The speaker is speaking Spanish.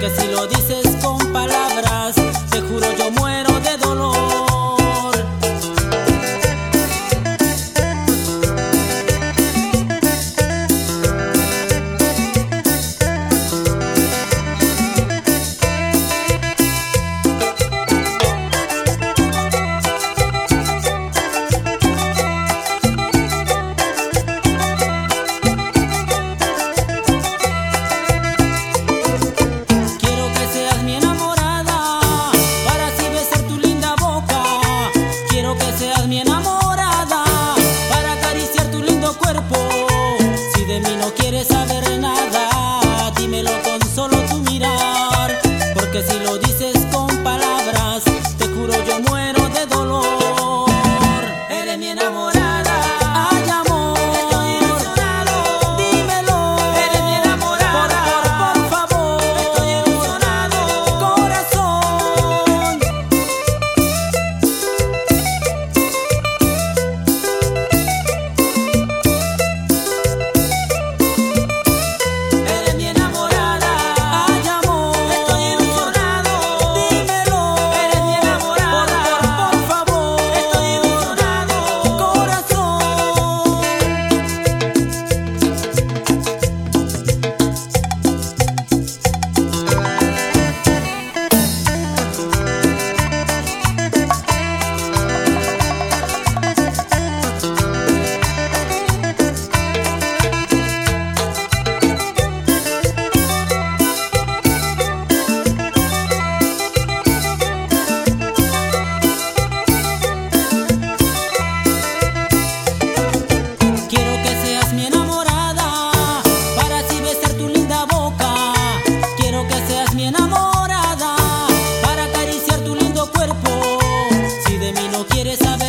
porque si lo dices con palabras, te juro yo muero de dolor. Seas mi enamorada para acariciar tu lindo cuerpo. Si de mí no quieres saber nada, dímelo con solo tu mirar, porque si lo dices con palabras, te juro yo muero de dolor. Eres mi enamorada, ay amor, estoy ilusionado, dímelo. Eres mi enamorada, por favor, estoy ilusionado, corazón. Mi enamorada para acariciar tu lindo cuerpo. Si de mí no quieres saber